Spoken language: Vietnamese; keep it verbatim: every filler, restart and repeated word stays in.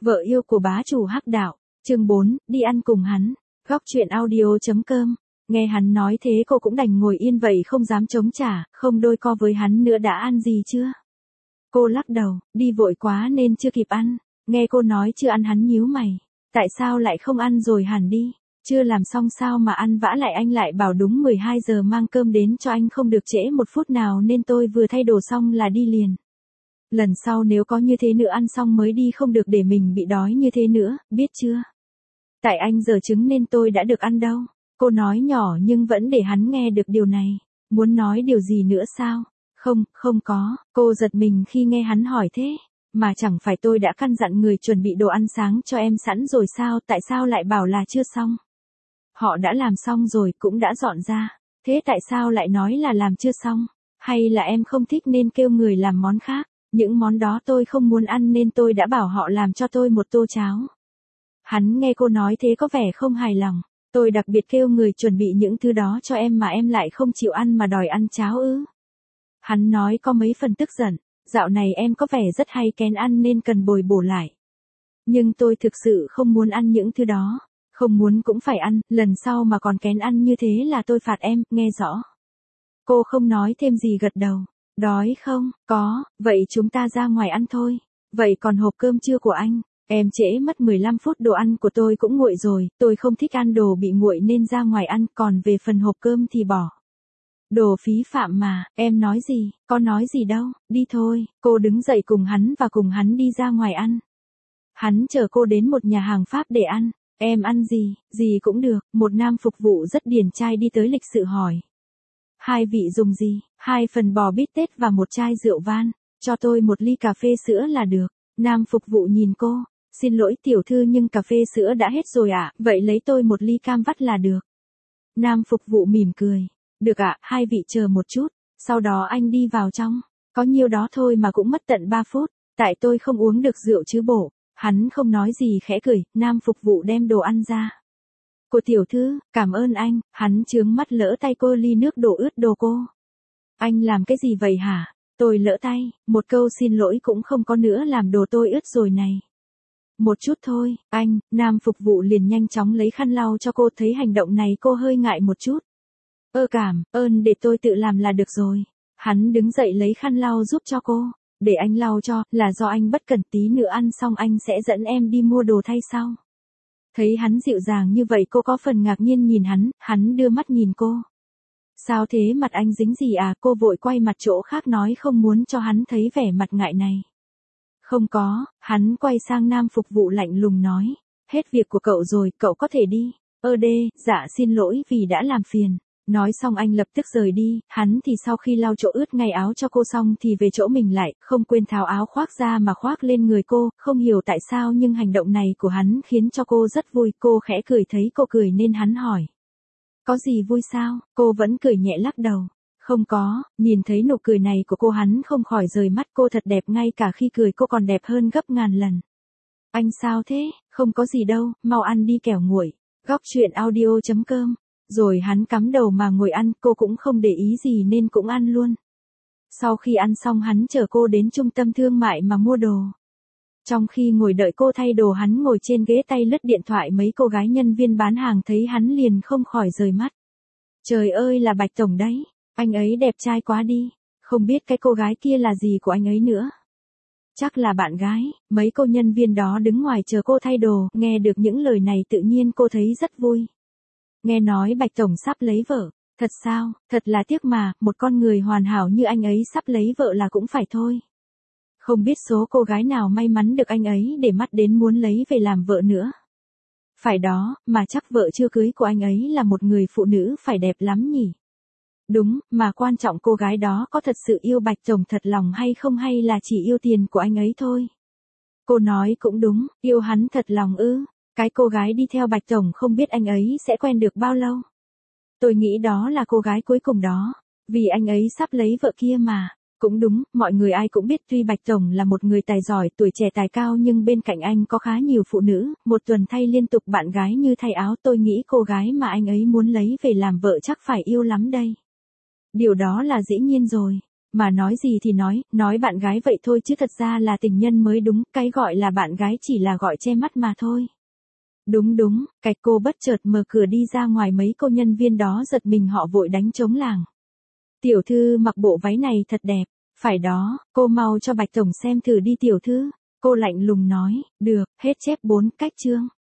Vợ yêu của bá chủ hắc đạo, chương bốn, đi ăn cùng hắn. Góc truyện audio chấm com. Nghe hắn nói thế cô cũng đành ngồi yên vậy không dám chống trả, không đôi co với hắn nữa. Đã ăn gì chưa? Cô lắc đầu, đi vội quá nên chưa kịp ăn. Nghe cô nói chưa ăn hắn nhíu mày. Tại sao lại không ăn rồi hẳn đi? Chưa làm xong sao mà ăn vã lại, anh lại bảo đúng mười hai giờ mang cơm đến cho anh, không được trễ một phút nào nên tôi vừa thay đồ xong là đi liền. Lần sau nếu có như thế nữa ăn xong mới đi, không được để mình bị đói như thế nữa, biết chưa? Tại anh giờ trứng nên tôi đã được ăn đâu. Cô nói nhỏ nhưng vẫn để hắn nghe được điều này. Muốn nói điều gì nữa sao? Không, không có. Cô giật mình khi nghe hắn hỏi thế. Mà chẳng phải tôi đã căn dặn người chuẩn bị đồ ăn sáng cho em sẵn rồi sao? Tại sao lại bảo là chưa xong? Họ đã làm xong rồi, cũng đã dọn ra. Thế tại sao lại nói là làm chưa xong? Hay là em không thích nên kêu người làm món khác? Những món đó tôi không muốn ăn nên tôi đã bảo họ làm cho tôi một tô cháo. Hắn nghe cô nói thế có vẻ không hài lòng. Tôi đặc biệt kêu người chuẩn bị những thứ đó cho em mà em lại không chịu ăn mà đòi ăn cháo ư? Hắn nói có mấy phần tức giận. Dạo này em có vẻ rất hay kén ăn nên cần bồi bổ lại. Nhưng tôi thực sự không muốn ăn những thứ đó. Không muốn cũng phải ăn, lần sau mà còn kén ăn như thế là tôi phạt em, nghe rõ. Cô không nói thêm gì, gật đầu. Đói không? Có, vậy chúng ta ra ngoài ăn thôi. Vậy còn hộp cơm trưa của anh? Em trễ mất mười lăm phút, đồ ăn của tôi cũng nguội rồi, tôi không thích ăn đồ bị nguội nên ra ngoài ăn, còn về phần hộp cơm thì bỏ. Đồ phí phạm mà, em nói gì, có nói gì đâu, đi thôi. Cô đứng dậy cùng hắn và cùng hắn đi ra ngoài ăn. Hắn chở cô đến một nhà hàng Pháp để ăn. Em ăn gì, gì cũng được. Một nam phục vụ rất điển trai đi tới lịch sự hỏi. Hai vị dùng gì? Hai phần bò bít tết và một chai rượu vang. Cho tôi một ly cà phê sữa là được. Nam phục vụ nhìn cô. Xin lỗi tiểu thư nhưng cà phê sữa đã hết rồi ạ, à? Vậy lấy tôi một ly cam vắt là được. Nam phục vụ mỉm cười. Được ạ, à, hai vị chờ một chút. Sau đó anh đi vào trong. Có nhiêu đó thôi mà cũng mất tận ba phút. Tại tôi không uống được rượu chứ bộ. Hắn không nói gì, khẽ cười. Nam phục vụ đem đồ ăn ra. Cô tiểu thư, cảm ơn anh. Hắn chướng mắt lỡ tay cô, ly nước đổ ướt đồ cô. Anh làm cái gì vậy hả? Tôi lỡ tay, một câu xin lỗi cũng không có nữa, làm đồ tôi ướt rồi này. Một chút thôi, anh. Nam phục vụ liền nhanh chóng lấy khăn lau cho cô. Thấy hành động này cô hơi ngại một chút. Ơ cảm ơn, để tôi tự làm là được rồi. Hắn đứng dậy lấy khăn lau giúp cho cô. Để anh lau cho, là do anh bất cẩn, tí nữa ăn xong anh sẽ dẫn em đi mua đồ thay sau. Thấy hắn dịu dàng như vậy cô có phần ngạc nhiên nhìn hắn, hắn đưa mắt nhìn cô. Sao thế, mặt anh dính gì à? Cô vội quay mặt chỗ khác nói không muốn cho hắn thấy vẻ mặt ngại này. Không có, hắn quay sang nam phục vụ lạnh lùng nói. Hết việc của cậu rồi, cậu có thể đi. Ơ đê, dạ xin lỗi vì đã làm phiền. Nói xong anh lập tức rời đi, hắn thì sau khi lau chỗ ướt ngay áo cho cô xong thì về chỗ mình lại, không quên tháo áo khoác ra mà khoác lên người cô, không hiểu tại sao nhưng hành động này của hắn khiến cho cô rất vui, cô khẽ cười, thấy cô cười nên hắn hỏi. Có gì vui sao? Cô vẫn cười nhẹ lắc đầu. Không có, nhìn thấy nụ cười này của cô hắn không khỏi rời mắt, cô thật đẹp, ngay cả khi cười cô còn đẹp hơn gấp ngàn lần. Anh sao thế? Không có gì đâu, mau ăn đi kẻo nguội. Góc truyện audio chấm com. Rồi hắn cắm đầu mà ngồi ăn, cô cũng không để ý gì nên cũng ăn luôn. Sau khi ăn xong hắn chở cô đến trung tâm thương mại mà mua đồ. Trong khi ngồi đợi cô thay đồ hắn ngồi trên ghế tay lướt điện thoại, mấy cô gái nhân viên bán hàng thấy hắn liền không khỏi rời mắt. Trời ơi, là Bạch Tổng đấy, anh ấy đẹp trai quá đi, không biết cái cô gái kia là gì của anh ấy nữa. Chắc là bạn gái. Mấy cô nhân viên đó đứng ngoài chờ cô thay đồ, nghe được những lời này tự nhiên cô thấy rất vui. Nghe nói Bạch Tổng sắp lấy vợ, thật sao, thật là tiếc mà, một con người hoàn hảo như anh ấy sắp lấy vợ là cũng phải thôi. Không biết số cô gái nào may mắn được anh ấy để mắt đến muốn lấy về làm vợ nữa. Phải đó, mà chắc vợ chưa cưới của anh ấy là một người phụ nữ phải đẹp lắm nhỉ. Đúng, mà quan trọng cô gái đó có thật sự yêu Bạch Tổng thật lòng hay không, hay là chỉ yêu tiền của anh ấy thôi. Cô nói cũng đúng, yêu hắn thật lòng ư. Cái cô gái đi theo Bạch Tổng không biết anh ấy sẽ quen được bao lâu. Tôi nghĩ đó là cô gái cuối cùng đó, vì anh ấy sắp lấy vợ kia mà. Cũng đúng, mọi người ai cũng biết tuy Bạch Tổng là một người tài giỏi, tuổi trẻ tài cao nhưng bên cạnh anh có khá nhiều phụ nữ, một tuần thay liên tục bạn gái như thay áo. Tôi nghĩ cô gái mà anh ấy muốn lấy về làm vợ chắc phải yêu lắm đây. Điều đó là dĩ nhiên rồi. Mà nói gì thì nói, nói bạn gái vậy thôi chứ thật ra là tình nhân mới đúng, cái gọi là bạn gái chỉ là gọi che mắt mà thôi. Đúng đúng, cạch cô bất chợt mở cửa đi ra ngoài, mấy cô nhân viên đó giật mình họ vội đánh trống làng. Tiểu thư mặc bộ váy này thật đẹp, phải đó, cô mau cho Bạch Tổng xem thử đi tiểu thư. Cô lạnh lùng nói, được, hết chép bốn cách chương.